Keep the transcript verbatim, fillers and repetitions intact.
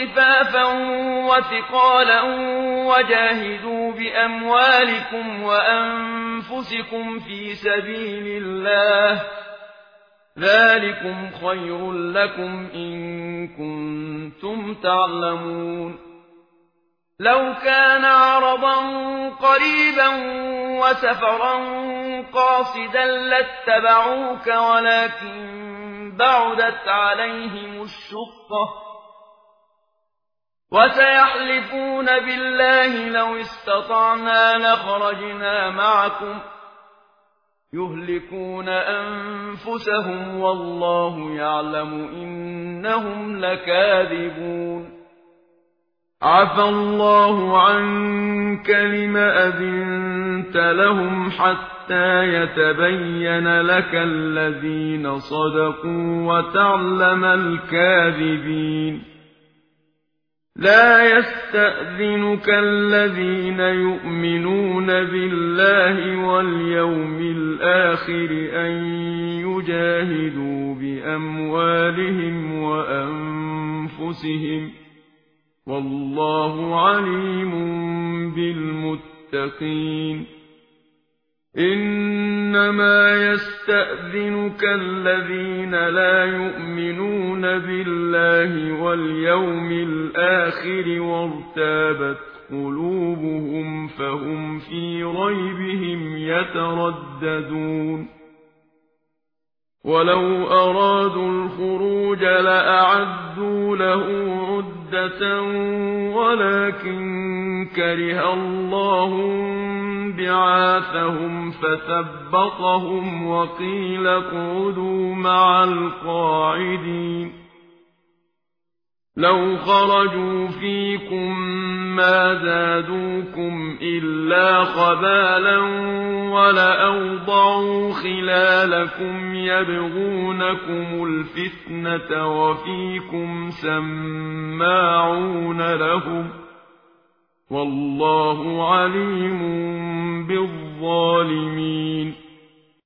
خفافا وثقالا وجاهدوا بأموالكم وأنفسكم في سبيل الله ذلكم خير لكم إن كنتم تعلمون لو كان عرضا قريبا وسفرا قاصدا لاتبعوك ولكن بعدت عليهم الشقة وسيحلفون بالله لو استطعنا لخرجنا معكم يهلكون أنفسهم والله يعلم إنهم لكاذبون عفى الله عنك لم أذنت لهم حتى يتبين لك الذين صدقوا وتعلم الكاذبين لا يستأذنك الذين يؤمنون بالله واليوم الآخر أن يجاهدوا بأموالهم وأنفسهم والله عليم بالمتقين إنما يستأذنك الذين لا يؤمنون بالله واليوم الآخر وارتابت قلوبهم فهم في ريبهم يترددون ولو أرادوا الخروج لأعدوا له عدة ولكن كره الله بعاثهم فثبطهم وقيل اقعدوا مع القاعدين لو خرجوا فيكم ما زادوكم إلا خبالا ولأوضعوا خلالكم يبغونكم الفتنة وفيكم سماعون لهم والله عليم بالظالمين